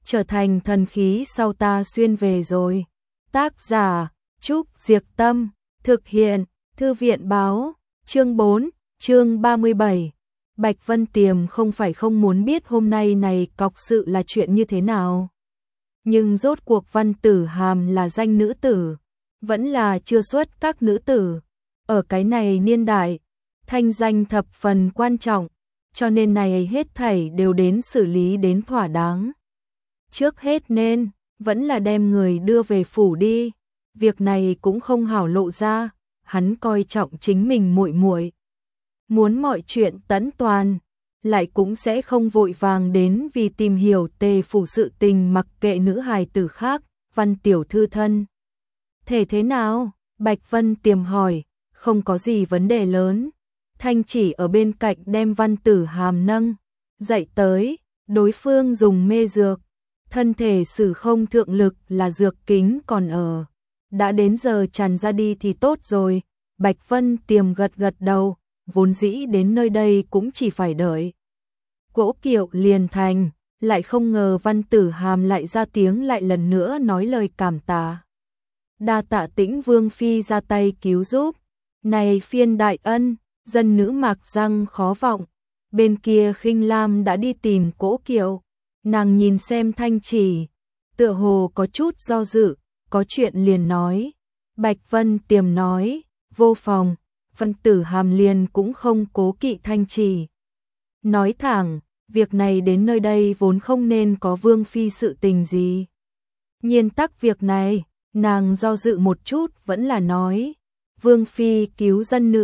trở thành thần khí sau ta xuyên về rồi. Tác giả, Trúc Diệc Tâm, thực hiện, Thư viện Báo, chương 4, chương 37. Bạch Vân Tiềm không phải không muốn biết hôm nay này cọc sự là chuyện như thế nào. Nhưng rốt cuộc Văn Tử Hàm là danh nữ tử, vẫn là chưa xuất các nữ tử. Ở cái này niên đại, thanh danh thập phần quan trọng, cho nên này hết thảy đều đến xử lý đến thỏa đáng. Trước hết nên, vẫn là đem người đưa về phủ đi. Việc này cũng không hảo lộ ra, hắn coi trọng chính mình muội muội, muốn mọi chuyện tẫn toàn, lại cũng sẽ không vội vàng đến vì tìm hiểu Tề phủ sự tình mặc kệ nữ hài tử khác. Văn tiểu thư thân thể thế nào? Bạch Vân Tiềm hỏi. Không có gì vấn đề lớn. Thanh Chỉ ở bên cạnh đem Văn Tử Hàm nâng dậy tới, đối phương dùng mê dược, thân thể sử không thượng lực là dược kính còn ở. Đã đến giờ tràn ra đi thì tốt rồi. Bạch Vân Tiềm gật gật đầu, vốn dĩ đến nơi đây cũng chỉ phải đợi Cỗ Kiệu liền thành, lại không ngờ Văn Tử Hàm lại ra tiếng lại lần nữa nói lời cảm tạ. Đa tạ Tĩnh Vương phi ra tay cứu giúp, này phiên đại ân. Dân nữ Mạc răng khó vọng. Bên kia Khinh Lam đã đi tìm Cỗ Kiệu, nàng nhìn xem Thanh Chỉ, tựa hồ có chút do dự, có chuyện liền nói. Bạch Vân Tiềm nói, vô phòng. Văn Tử Hàm liền cũng không cố kỵ Thanh Chỉ, nói thẳng, việc này đến nơi đây vốn không nên có vương phi sự tình gì. Nhiên tắc việc này, nàng do dự một chút vẫn là nói, vương phi cứu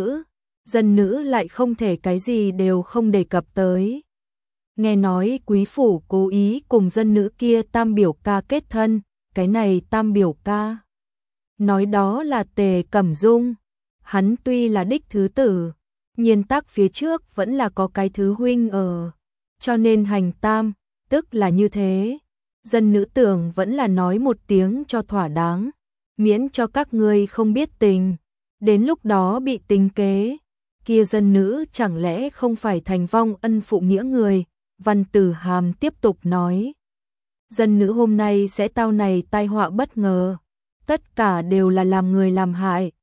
dân nữ lại không thể cái gì đều không đề cập tới. Nghe nói quý phủ cố ý cùng dân nữ kia tam biểu ca kết thân, cái này tam biểu ca nói đó là Tề Cẩm Dung. Hắn tuy là đích thứ tử, nhiên tắc phía trước vẫn là có cái thứ huynh ở, cho nên hành tam, tức là như thế. Dân nữ tưởng vẫn là nói một tiếng cho thỏa đáng, miễn cho các ngươi không biết tình, đến lúc đó bị tính kế. Kia dân nữ chẳng lẽ không phải thành vong ân phụ nghĩa người. Văn Tử Hàm tiếp tục nói, dân nữ hôm nay sẽ tao này tai họa bất ngờ, tất cả đều là làm người làm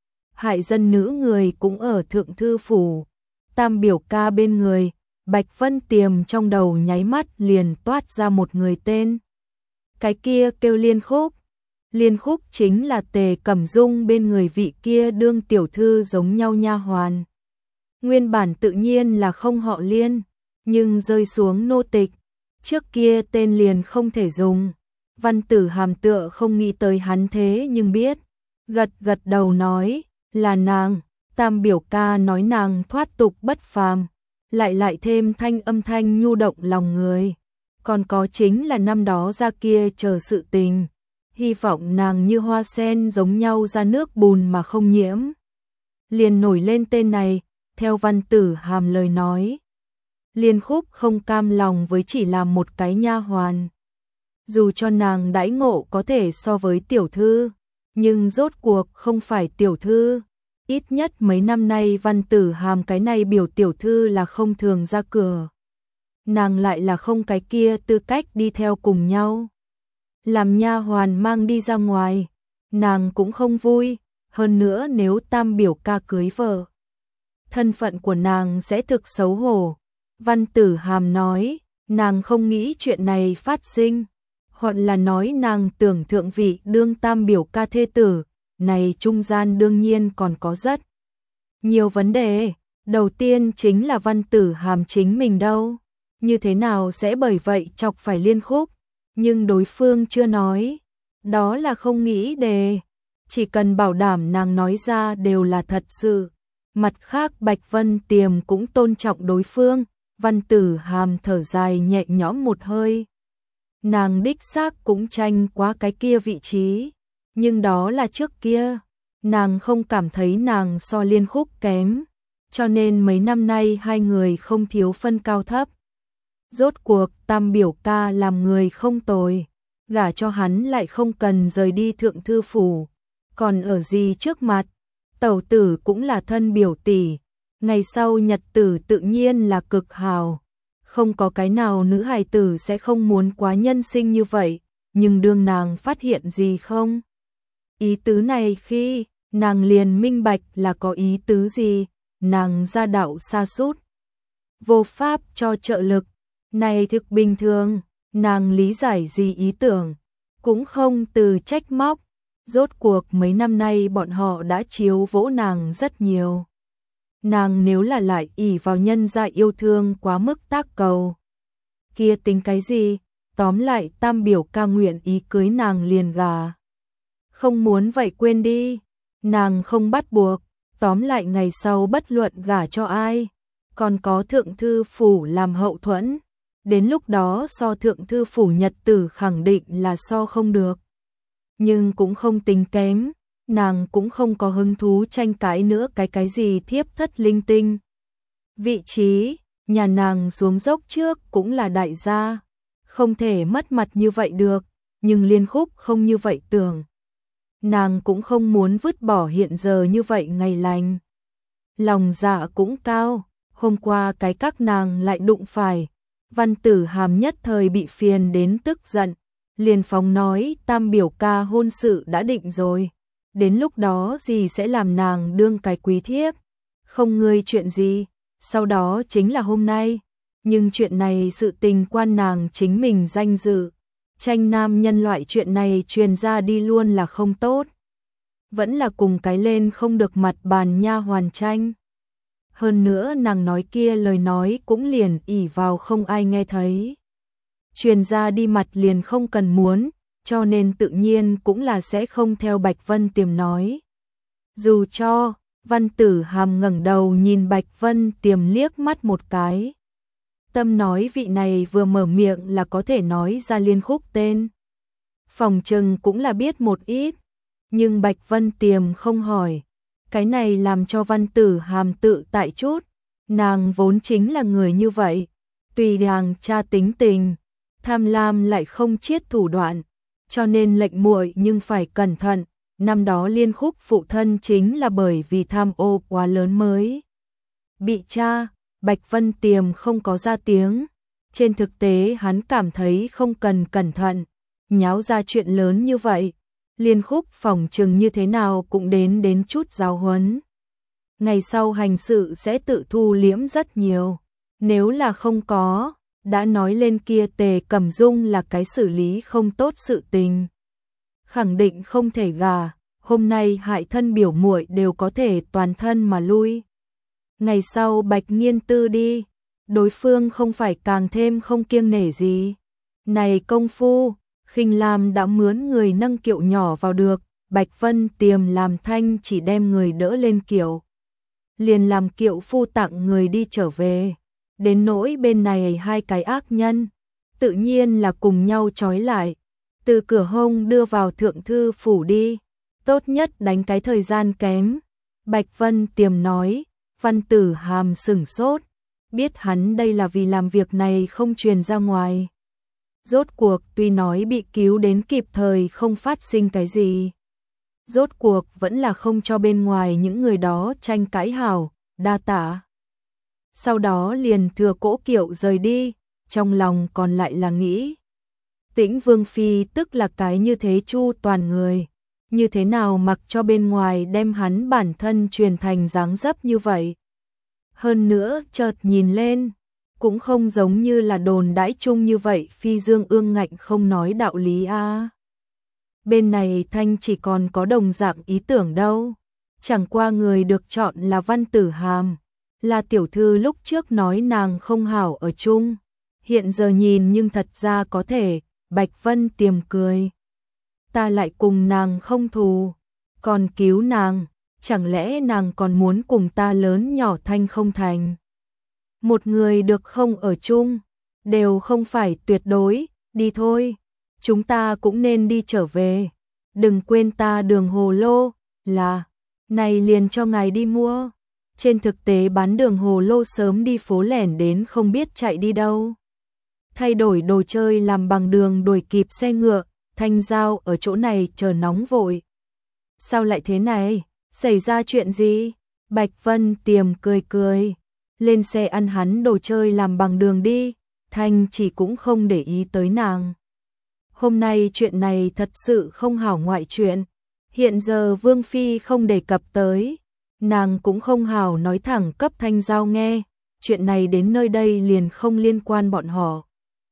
hại dân nữ người cũng ở thượng thư phủ. Tam biểu ca bên người, Bạch Vân Tiềm trong đầu nháy mắt liền toát ra một người tên. Cái kia kêu Liên Khúc. Liên Khúc chính là Tề Cẩm Dung bên người vị kia đương tiểu thư giống nhau nha hoàn. Nguyên bản tự nhiên là không họ Liên, nhưng rơi xuống nô tịch, trước kia tên liền không thể dùng. Văn Tử Hàm tựa không nghĩ tới hắn thế nhưng biết, gật gật đầu nói, là nàng. Tam biểu ca nói nàng thoát tục bất phàm, lại thêm âm thanh nhu động lòng người. Còn có chính là năm đó ra kia chờ sự tình, hy vọng nàng như hoa sen giống nhau ra nước bùn mà không nhiễm. Liền nổi lên tên này, theo Văn Tử Hàm lời nói. Liên Khúc không cam lòng với chỉ làm một cái nha hoàn. Dù cho nàng đãi ngộ có thể so với tiểu thư, nhưng rốt cuộc không phải tiểu thư. Ít nhất mấy năm nay Văn Tử Hàm cái này biểu tiểu thư là không thường ra cửa. Nàng lại là không cái kia tư cách đi theo cùng nhau. Làm nha hoàn mang đi ra ngoài, nàng cũng không vui. Hơn nữa nếu tam biểu ca cưới vợ, thân phận của nàng sẽ thực xấu hổ. Văn Tử Hàm nói, nàng không nghĩ chuyện này phát sinh, hoặc là nói nàng tưởng thượng vị đương tam biểu ca thê tử. Này trung gian đương nhiên còn có rất nhiều vấn đề. Đầu tiên chính là Văn Tử Hàm chính mình đâu, như thế nào sẽ bởi vậy chọc phải Liên Khúc. Nhưng đối phương chưa nói, đó là không nghĩ đề, chỉ cần bảo đảm nàng nói ra đều là thật sự. Mặt khác Bạch Vân Tiềm cũng tôn trọng đối phương. Văn Tử Hàm thở dài nhẹ nhõm một hơi. Nàng đích xác cũng tranh quá cái kia vị trí, nhưng đó là trước kia, nàng không cảm thấy nàng so Liên Khúc kém, cho nên mấy năm nay hai người không thiếu phân cao thấp. Rốt cuộc tam biểu ca làm người không tồi, gả cho hắn lại không cần rời đi thượng thư phủ, còn ở gì trước mặt, tẩu tử cũng là thân biểu tỷ, ngày sau nhật tử tự nhiên là cực hào. Không có cái nào nữ hài tử sẽ không muốn quá nhân sinh như vậy, nhưng đương nàng phát hiện gì không? Ý tứ này khi nàng liền minh bạch là có ý tứ gì, nàng ra đạo sa sút vô pháp cho trợ lực, này thực bình thường, nàng lý giải gì ý tưởng, cũng không từ trách móc, rốt cuộc mấy năm nay bọn họ đã chiếu vỗ nàng rất nhiều. Nàng nếu là lại ỷ vào nhân gia yêu thương quá mức tác cầu, kia tính cái gì, tóm lại Tam biểu ca nguyện ý cưới nàng liền gả. Không muốn vậy quên đi, nàng không bắt buộc, tóm lại ngày sau bất luận gả cho ai, còn có thượng thư phủ làm hậu thuẫn, đến lúc đó so thượng thư phủ nhật tử khẳng định là so không được. Nhưng cũng không tính kém, nàng cũng không có hứng thú tranh cãi nữa cái gì thiếp thất linh tinh. Vị trí, nhà nàng xuống dốc trước cũng là đại gia, không thể mất mặt như vậy được, nhưng Liên Khúc không như vậy tưởng. Nàng cũng không muốn vứt bỏ hiện giờ như vậy ngày lành. Lòng dạ cũng cao, hôm qua cái các nàng lại đụng phải, Văn Tử Hàm nhất thời bị phiền đến tức giận, liền phóng nói Tam biểu ca hôn sự đã định rồi, đến lúc đó gì sẽ làm nàng đương cái quý thiếp, không ngươi chuyện gì, sau đó chính là hôm nay, nhưng chuyện này sự tình quan nàng chính mình danh dự, tranh nam nhân loại chuyện này truyền ra đi luôn là không tốt, vẫn là cùng cái lên không được mặt bàn nha hoàn tranh. Hơn nữa nàng nói kia lời nói cũng liền ỉ vào không ai nghe thấy. Truyền ra đi mặt liền không cần muốn, cho nên tự nhiên cũng là sẽ không theo Bạch Vân Tiềm nói. Dù cho, Văn Tử Hàm ngẩng đầu nhìn Bạch Vân Tiềm liếc mắt một cái. Tâm nói vị này vừa mở miệng là có thể nói ra Liên Khúc tên. Phòng trừng cũng là biết một ít, nhưng Bạch Vân Tiềm không hỏi. Cái này làm cho Văn Tử Hàm tự tại chút, nàng vốn chính là người như vậy, tùy nàng cha tính tình, tham lam lại không chiết thủ đoạn, cho nên lệnh muội nhưng phải cẩn thận, năm đó Liên Khúc phụ thân chính là bởi vì tham ô quá lớn mới bị tra. Bạch Vân Tiềm không có ra tiếng, trên thực tế hắn cảm thấy không cần cẩn thận, nháo ra chuyện lớn như vậy. Liên Khúc phỏng chừng như thế nào cũng đến chút giáo huấn. Ngày sau hành sự sẽ tự thu liễm rất nhiều. Nếu là không có, đã nói lên kia Tề Cẩm Dung là cái xử lý không tốt sự tình. Khẳng định không thể gả, hôm nay hại thân biểu muội đều có thể toàn thân mà lui. Ngày sau Bạch Nghiên Tư đi, đối phương không phải càng thêm không kiêng nể gì. Này công phu, Khinh Lam đã mướn người nâng kiệu nhỏ vào được, Bạch Vân Tiềm làm thanh chỉ đem người đỡ lên kiệu. Liền làm kiệu phu tặng người đi trở về. Đến nỗi bên này hai cái ác nhân, tự nhiên là cùng nhau trói lại. Từ cửa hông đưa vào thượng thư phủ đi, tốt nhất đánh cái thời gian kém. Bạch Vân Tiềm nói, Văn Tử Hàm sửng sốt, biết hắn đây là vì làm việc này không truyền ra ngoài. Rốt cuộc tuy nói bị cứu đến kịp thời không phát sinh cái gì. Rốt cuộc vẫn là không cho bên ngoài những người đó tranh cãi hảo, đa tạ. Sau đó liền thừa cỗ kiệu rời đi, trong lòng còn lại là nghĩ. Tĩnh Vương Phi tức là cái như thế chu toàn người, như thế nào mặc cho bên ngoài đem hắn bản thân truyền thành dáng dấp như vậy. Hơn nữa chợt nhìn lên, cũng không giống như là đồn đãi chung như vậy phi dương ương ngạnh không nói đạo lý a. Bên này Thanh chỉ còn có đồng dạng ý tưởng đâu, chẳng qua người được chọn là Văn Tử Hàm, là tiểu thư lúc trước nói nàng không hảo ở chung, hiện giờ nhìn nhưng thật ra có thể. Bạch Vân Tiềm cười, ta lại cùng nàng không thù, còn cứu nàng, chẳng lẽ nàng còn muốn cùng ta lớn nhỏ Thanh không thành. Một người được không ở chung, đều không phải tuyệt đối, đi thôi, chúng ta cũng nên đi trở về, đừng quên ta đường hồ lô, là, này liền cho ngài đi mua, trên thực tế bán đường hồ lô sớm đi phố lẻn đến không biết chạy đi đâu. Thay đổi đồ chơi làm bằng đường đuổi kịp xe ngựa, Thanh Giao ở chỗ này chờ nóng vội. Sao lại thế này, xảy ra chuyện gì? Bạch Vân Tiềm cười cười. lên xe ăn hắn đồ chơi làm bằng đường đi, Thanh chỉ cũng không để ý tới nàng. Hôm nay chuyện này thật sự không hảo ngoại chuyện, hiện giờ Vương Phi không đề cập tới, nàng cũng không hảo nói thẳng cấp Thanh Giao nghe, chuyện này đến nơi đây liền không liên quan bọn họ.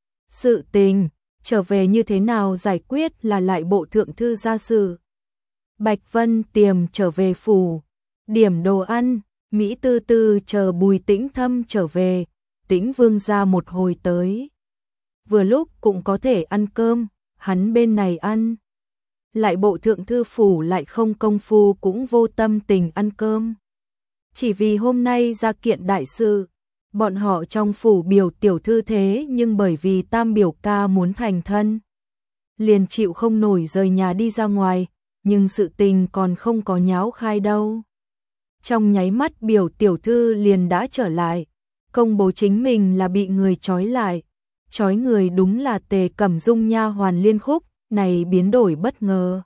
Sự tình, trở về như thế nào giải quyết là lại bộ thượng thư gia sự. Bạch Vân Tiềm trở về phủ, điểm đồ ăn, Mỹ Tư Tư chờ Bùi Tĩnh Thâm trở về, Tĩnh Vương gia một hồi tới. Vừa lúc cũng có thể ăn cơm, hắn bên này ăn. Lại bộ thượng thư phủ lại không công phu cũng vô tâm tình ăn cơm. Chỉ vì hôm nay ra kiện đại sự, bọn họ trong phủ biểu tiểu thư thế nhưng bởi vì tam biểu ca muốn thành thân. Liền chịu không nổi rời nhà đi ra ngoài, nhưng sự tình còn không có nháo khai đâu. Trong nháy mắt biểu tiểu thư liền đã trở lại, công bố chính mình là bị người trói lại. Trói người đúng là Tề Cẩm Dung nha hoàn Liên Khúc, này biến đổi bất ngờ.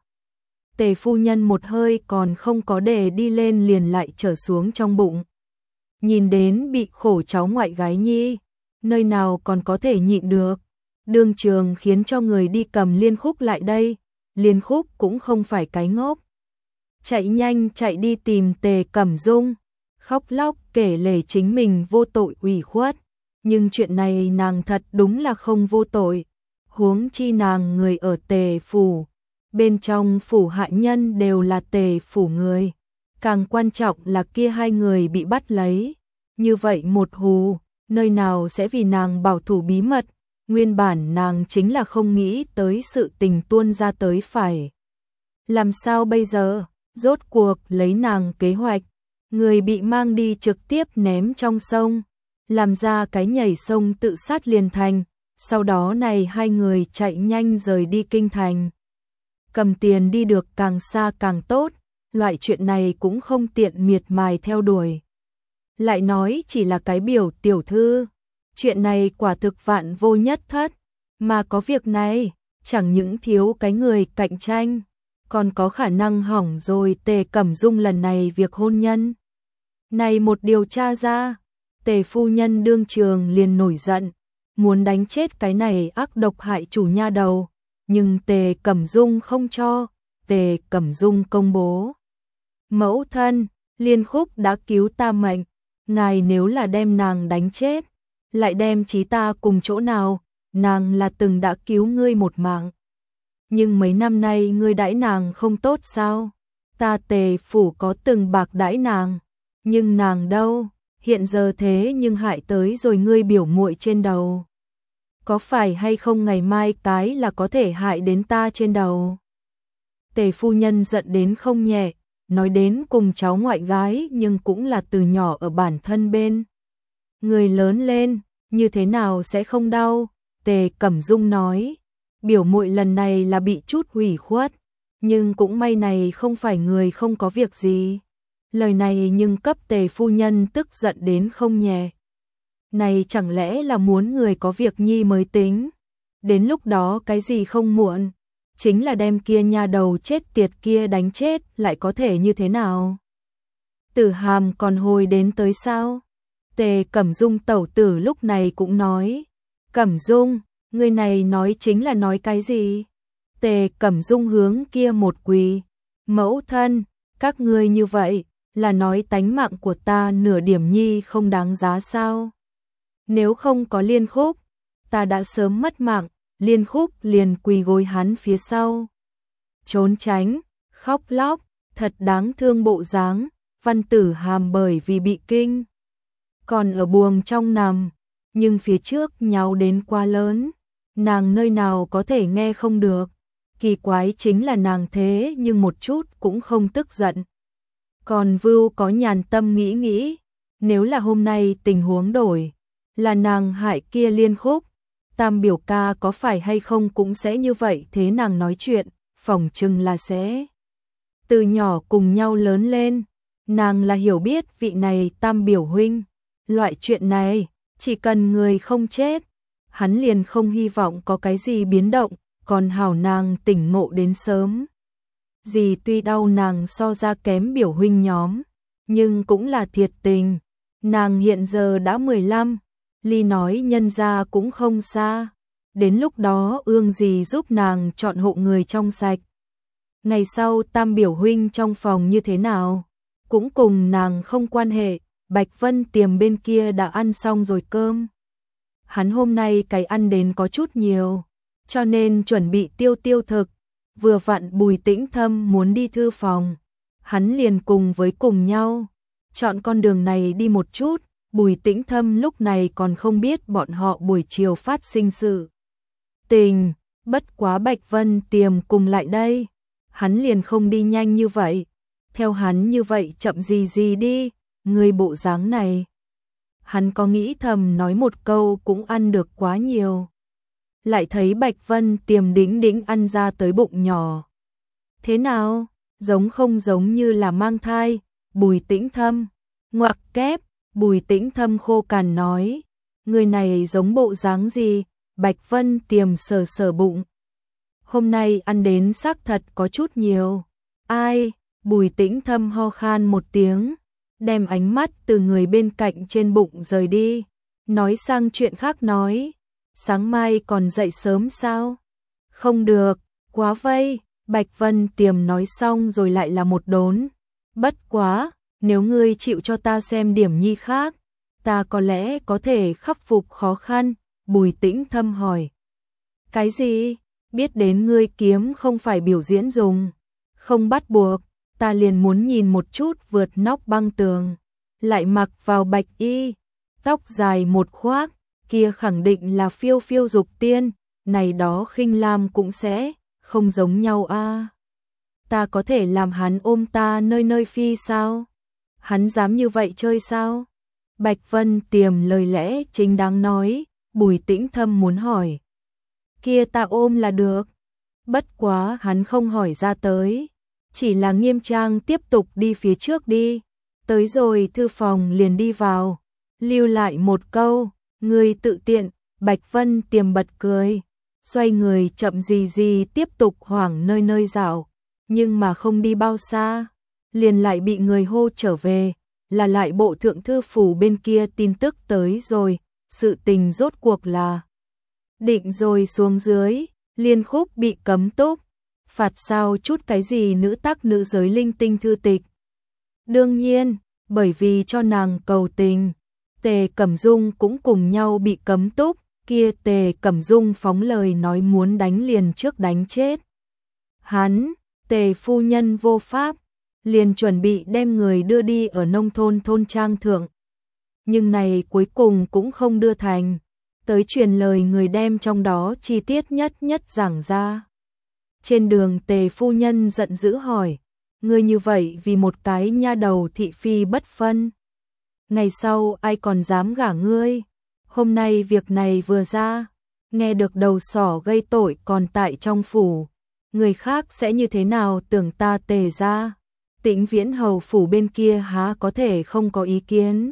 Tề phu nhân một hơi còn không có để đi lên liền lại trở xuống trong bụng. Nhìn đến bị khổ cháu ngoại gái nhi, nơi nào còn có thể nhịn được. Đương trường khiến cho người đi cầm Liên Khúc lại đây, Liên Khúc cũng không phải cái ngốc. Chạy nhanh chạy đi tìm Tề Cẩm Dung, khóc lóc kể lể chính mình vô tội ủy khuất. Nhưng chuyện này nàng thật đúng là không vô tội, huống chi nàng người ở Tề phủ, bên trong phủ hạ nhân đều là Tề phủ người, càng quan trọng là kia hai người bị bắt lấy, như vậy một hù, nơi nào sẽ vì nàng bảo thủ bí mật, nguyên bản nàng chính là không nghĩ tới sự tình tuôn ra tới phải. Làm sao bây giờ, rốt cuộc lấy nàng kế hoạch, người bị mang đi trực tiếp ném trong sông. Làm ra cái nhảy sông tự sát liền thành, sau đó này hai người chạy nhanh rời đi kinh thành. Cầm tiền đi được càng xa càng tốt, loại chuyện này cũng không tiện miệt mài theo đuổi. Lại nói chỉ là cái biểu tiểu thư, chuyện này quả thực vạn vô nhất thất, mà có việc này, chẳng những thiếu cái người cạnh tranh, còn có khả năng hỏng rồi Tề Cẩm Dung lần này việc hôn nhân. Này một điều tra ra, Tề phu nhân đương trường liền nổi giận, muốn đánh chết cái này ác độc hại chủ nha đầu, nhưng Tề Cẩm Dung không cho, Tề Cẩm Dung công bố. Mẫu thân, Liên Khúc đã cứu ta mệnh, ngài nếu là đem nàng đánh chết, lại đem chí ta cùng chỗ nào, nàng là từng đã cứu ngươi một mạng. Nhưng mấy năm nay ngươi đãi nàng không tốt sao? Ta Tề phủ có từng bạc đãi nàng, nhưng nàng đâu? Hiện giờ thế nhưng hại tới rồi ngươi biểu muội trên đầu. Có phải hay không ngày mai cái là có thể hại đến ta trên đầu? Tề phu nhân giận đến không nhẹ, nói đến cùng cháu ngoại gái nhưng cũng là từ nhỏ ở bản thân bên. Người lớn lên, như thế nào sẽ không đau? Tề Cẩm Dung nói, biểu muội lần này là bị chút hủy khuất, nhưng cũng may này không phải người không có việc gì. Lời này nhưng cấp Tề phu nhân tức giận đến không nhẹ. Này chẳng lẽ là muốn người có việc nhi mới tính? Đến lúc đó cái gì không muộn, chính là đem kia nha đầu chết tiệt kia đánh chết lại có thể như thế nào? Tử Hàm còn hồi đến tới sao? Tề Cẩm Dung tẩu tử lúc này cũng nói, Cẩm Dung, người này nói chính là nói cái gì? Tề Cẩm Dung hướng kia một quỳ, mẫu thân, các ngươi như vậy, là nói tánh mạng của ta nửa điểm nhi không đáng giá sao? Nếu không có Liên Khúc, ta đã sớm mất mạng. Liên Khúc liền quỳ gối hắn phía sau. Trốn tránh, khóc lóc, thật đáng thương bộ dáng. Văn Tử Hàm bởi vì bị kinh, còn ở buồng trong nằm, nhưng phía trước nháo đến quá lớn, nàng nơi nào có thể nghe không được. Kỳ quái chính là nàng thế nhưng một chút cũng không tức giận. Còn Vưu có nhàn tâm nghĩ, nếu là hôm nay tình huống đổi, là nàng hại kia Liên Khúc, tam biểu ca có phải hay không cũng sẽ như vậy. Thế nàng nói chuyện, phỏng chừng là sẽ từ nhỏ cùng nhau lớn lên, nàng là hiểu biết vị này tam biểu huynh. Loại chuyện này, chỉ cần người không chết, hắn liền không hy vọng có cái gì biến động, còn hảo nàng tỉnh ngộ đến sớm. Dì tuy đau nàng so ra kém biểu huynh nhóm, nhưng cũng là thiệt tình, Nàng hiện giờ đã 15, ly nói nhân gia cũng không xa. Đến lúc đó ương gì giúp nàng chọn hộ người trong sạch. Ngày sau Tam biểu huynh trong phòng như thế nào, cũng cùng nàng không quan hệ. Bạch Vân Tiềm bên kia đã ăn xong rồi cơm. Hắn hôm nay cái ăn đến có chút nhiều, cho nên chuẩn bị tiêu thực. Vừa vặn Bùi Tĩnh Thâm muốn đi thư phòng, hắn liền cùng nhau chọn con đường này đi một chút. Bùi Tĩnh Thâm lúc này còn không biết bọn họ buổi chiều phát sinh sự tình, bất quá Bạch Vân Tiềm cùng lại đây, hắn liền không đi nhanh như vậy. Theo hắn như vậy chậm gì đi, người bộ dáng này. Hắn có nghĩ thầm nói một câu cũng ăn được quá nhiều. Lại thấy Bạch Vân Tiềm đĩnh ăn ra tới bụng nhỏ. Thế nào, giống không giống như là mang thai? Bùi Tĩnh Thâm ngoặc kép. Bùi Tĩnh Thâm khô cằn nói, người này giống bộ dáng gì? Bạch Vân Tiềm sờ bụng. Hôm nay ăn đến xác thật có chút nhiều. Ai? Bùi Tĩnh Thâm ho khan một tiếng, đem ánh mắt từ người bên cạnh trên bụng rời đi, nói sang chuyện khác nói, sáng mai còn dậy sớm sao? Không được, quá vây. Bạch Vân Tiềm nói xong rồi lại là một đốn. Bất quá, nếu ngươi chịu cho ta xem điểm nhi khác, ta có lẽ có thể khắc phục khó khăn. Bùi Tĩnh Thâm hỏi. Cái gì? Biết đến ngươi kiếm không phải biểu diễn dùng, không bắt buộc, ta liền muốn nhìn một chút vượt nóc băng tường, lại mặc vào bạch y, tóc dài một khoác, kia khẳng định là phiêu dục tiên, này đó khinh lam cũng sẽ không giống nhau a. Ta có thể làm hắn ôm ta nơi phi sao? Hắn dám như vậy chơi sao? Bạch Vân Tiềm lời lẽ chính đáng nói. Bùi Tĩnh Thâm muốn hỏi, kia ta ôm là được. Bất quá hắn không hỏi ra tới, chỉ là nghiêm trang tiếp tục đi phía trước đi. Tới rồi thư phòng liền đi vào, lưu lại một câu, người tự tiện. Bạch Vân Tiềm bật cười, xoay người chậm gì tiếp tục hoảng nơi dạo, nhưng mà không đi bao xa, liền lại bị người hô trở về, là lại bộ thượng thư phủ bên kia tin tức tới rồi. Sự tình rốt cuộc là định rồi xuống dưới, Liên Khúc bị cấm túc, phạt sao chút cái gì nữ tác nữ giới linh tinh thư tịch. Đương nhiên, bởi vì cho nàng cầu tình, Tề Cẩm Dung cũng cùng nhau bị cấm túc, kia Tề Cẩm Dung phóng lời nói muốn đánh liền trước đánh chết. Hắn, Tề phu nhân vô pháp, liền chuẩn bị đem người đưa đi ở nông thôn thôn trang thượng. Nhưng này cuối cùng cũng không đưa thành, tới truyền lời người đem trong đó chi tiết nhất giảng ra. Trên đường Tề phu nhân giận dữ hỏi, ngươi như vậy vì một cái nha đầu thị phi bất phân, ngày sau ai còn dám gả ngươi? Hôm nay việc này vừa ra, nghe được đầu sỏ gây tội còn tại trong phủ, người khác sẽ như thế nào tưởng ta Tề ra? Tĩnh Viễn hầu phủ bên kia há có thể không có ý kiến?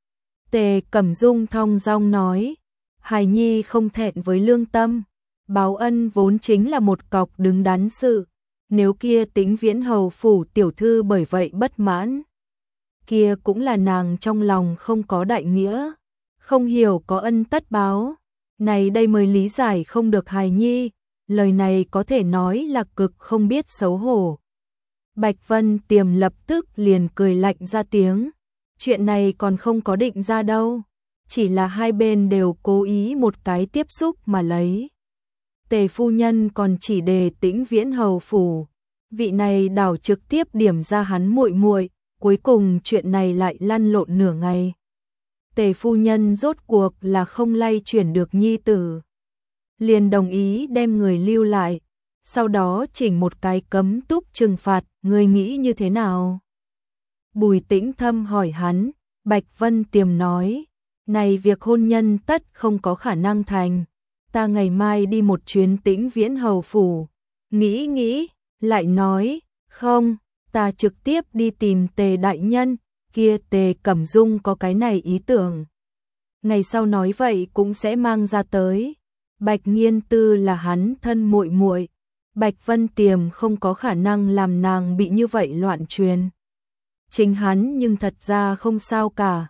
Tề Cẩm Dung thong dong nói, hài nhi không thẹn với lương tâm, báo ân vốn chính là một cọc đứng đắn sự, nếu kia Tĩnh Viễn hầu phủ tiểu thư bởi vậy bất mãn, kia cũng là nàng trong lòng không có đại nghĩa, không hiểu có ân tất báo, này đây mới lý giải không được hài nhi, lời này có thể nói là cực không biết xấu hổ. Bạch Vân Tiềm lập tức liền cười lạnh ra tiếng. Chuyện này còn không có định ra đâu, chỉ là hai bên đều cố ý một cái tiếp xúc mà lấy. Tề phu nhân còn chỉ đề Tĩnh Viễn hầu phủ, vị này đảo trực tiếp điểm ra hắn muội, cuối cùng chuyện này lại lăn lộn nửa ngày. Tề phu nhân rốt cuộc là không lay chuyển được nhi tử, liền đồng ý đem người lưu lại, sau đó chỉnh một cái cấm túc trừng phạt, người nghĩ như thế nào? Bùi Tĩnh Thâm hỏi hắn, Bạch Vân Tiềm nói, này việc hôn nhân tất không có khả năng thành, ta ngày mai đi một chuyến Tĩnh Viễn hầu phủ, nghĩ, lại nói, không, ta trực tiếp đi tìm Tề đại nhân, kia Tề Cẩm Dung có cái này ý tưởng. Ngày sau nói vậy cũng sẽ mang ra tới, Bạch Nghiên Tư là hắn thân muội, Bạch Vân Tiềm không có khả năng làm nàng bị như vậy loạn truyền. Chính hắn nhưng thật ra không sao cả.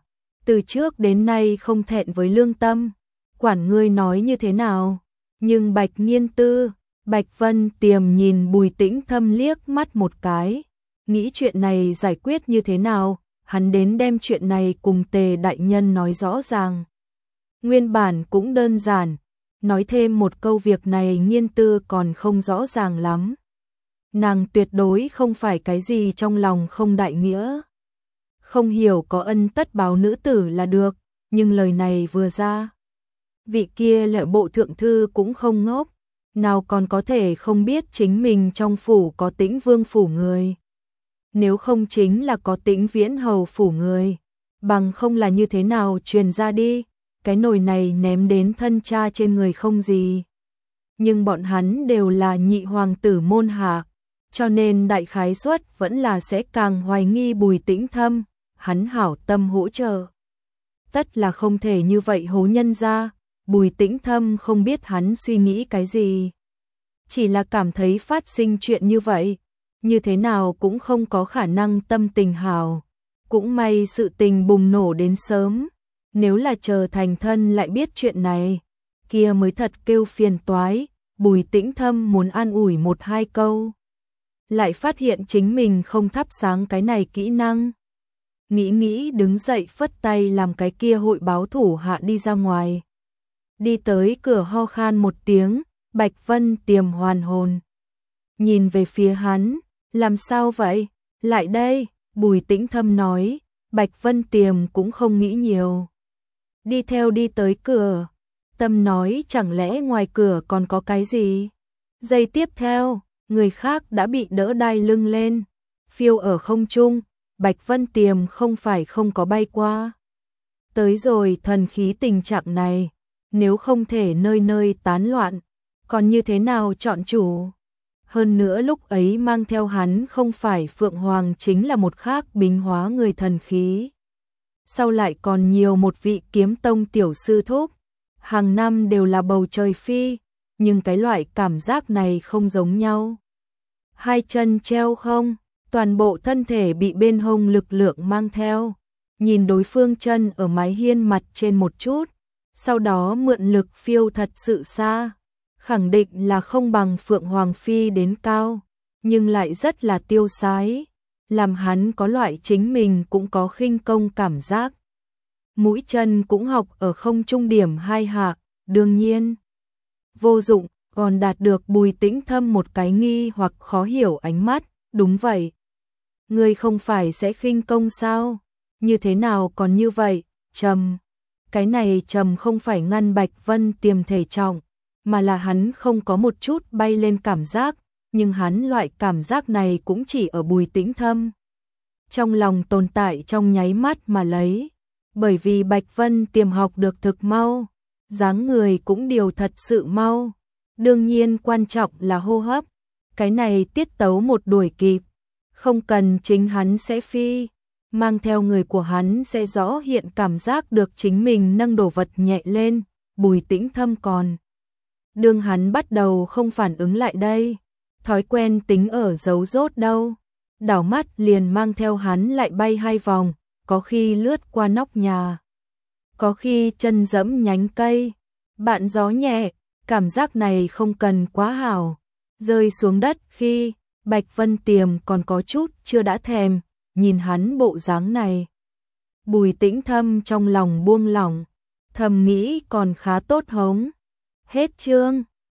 từ trước đến nay không thẹn với lương tâm, quản ngươi nói như thế nào. Nhưng Bạch Nghiên Tư, Bạch Vân Tiềm nhìn Bùi Tĩnh Thâm liếc mắt một cái, nghĩ chuyện này giải quyết như thế nào, hắn đến đem chuyện này cùng Tề đại nhân nói rõ ràng. Nguyên bản cũng đơn giản, nói thêm một câu việc này Nghiên Tư còn không rõ ràng lắm. Nàng tuyệt đối không phải cái gì trong lòng không đại nghĩa. Không hiểu có ân tất báo nữ tử là được, nhưng lời này vừa ra. Vị kia Lợi Bộ thượng thư cũng không ngốc, nào còn có thể không biết chính mình trong phủ có Tĩnh Vương phủ người. Nếu không chính là có Tĩnh Viễn hầu phủ người, bằng không là như thế nào truyền ra đi, cái nồi này ném đến thân cha trên người không gì. Nhưng bọn hắn đều là nhị hoàng tử môn hạ, cho nên đại khái suất vẫn là sẽ càng hoài nghi Bùi Tĩnh Thâm, hắn hảo tâm hỗ trợ. Tất là không thể như vậy hố nhân ra, Bùi Tĩnh Thâm không biết hắn suy nghĩ cái gì. Chỉ là cảm thấy phát sinh chuyện như vậy, như thế nào cũng không có khả năng tâm tình hảo. Cũng may sự tình bùng nổ đến sớm, nếu là chờ thành thân lại biết chuyện này, kia mới thật kêu phiền toái. Bùi Tĩnh Thâm muốn an ủi một hai câu, lại phát hiện chính mình không thắp sáng cái này kỹ năng. Nghĩ đứng dậy phất tay làm cái kia hội báo thủ hạ đi ra ngoài. Đi tới cửa ho khan một tiếng, Bạch Vân Tiềm hoàn hồn. Nhìn về phía hắn, làm sao vậy? Lại đây, Bùi Tĩnh Thâm nói, Bạch Vân Tiềm cũng không nghĩ nhiều. Đi theo đi tới cửa, tâm nói chẳng lẽ ngoài cửa còn có cái gì? Giây tiếp theo, người khác đã bị đỡ đai lưng lên, phiêu ở không trung, Bạch Vân Tiềm không phải không có bay qua. Tới rồi thần khí tình trạng này, nếu không thể nơi nơi tán loạn, còn như thế nào chọn chủ? Hơn nữa lúc ấy mang theo hắn không phải Phượng Hoàng chính là một khác bính hóa người thần khí. Sau lại còn nhiều một vị kiếm tông tiểu sư thúc, hàng năm đều là bầu trời phi, nhưng cái loại cảm giác này không giống nhau. Hai chân treo không, toàn bộ thân thể bị bên hông lực lượng mang theo, nhìn đối phương chân ở mái hiên mặt trên một chút, sau đó mượn lực phiêu thật sự xa, khẳng định là không bằng Phượng Hoàng Phi đến cao, nhưng lại rất là tiêu sái, làm hắn có loại chính mình cũng có khinh công cảm giác. Mũi chân cũng học ở không trung điểm hai hạ, đương nhiên vô dụng, còn đạt được Bùi Tĩnh Thâm một cái nghi hoặc khó hiểu ánh mắt, đúng vậy. Ngươi không phải sẽ khinh công sao? Như thế nào còn như vậy? Trầm. Cái này trầm không phải ngăn Bạch Vân Tiềm thể trọng, mà là hắn không có một chút bay lên cảm giác, nhưng hắn loại cảm giác này cũng chỉ ở Bùi Tĩnh Thâm. Trong lòng tồn tại trong nháy mắt mà lấy, bởi vì Bạch Vân Tiềm học được thực mau, dáng người cũng điều thật sự mau, đương nhiên quan trọng là hô hấp, cái này tiết tấu một đuổi kịp, không cần chính hắn sẽ phi, mang theo người của hắn sẽ rõ hiện cảm giác được chính mình nâng đồ vật nhẹ lên, Bùi Tĩnh Thâm còn. Đương hắn bắt đầu không phản ứng lại đây, thói quen tính ở dấu rốt đâu, đảo mắt liền mang theo hắn lại bay hai vòng, có khi lướt qua nóc nhà, có khi chân dẫm nhánh cây, bạn gió nhẹ, cảm giác này không cần quá hảo, rơi xuống đất khi Bạch Vân Tiềm còn có chút chưa đã thèm, nhìn hắn bộ dáng này. Bùi Tĩnh Thâm trong lòng buông lỏng, thầm nghĩ còn khá tốt hống. Hết chương.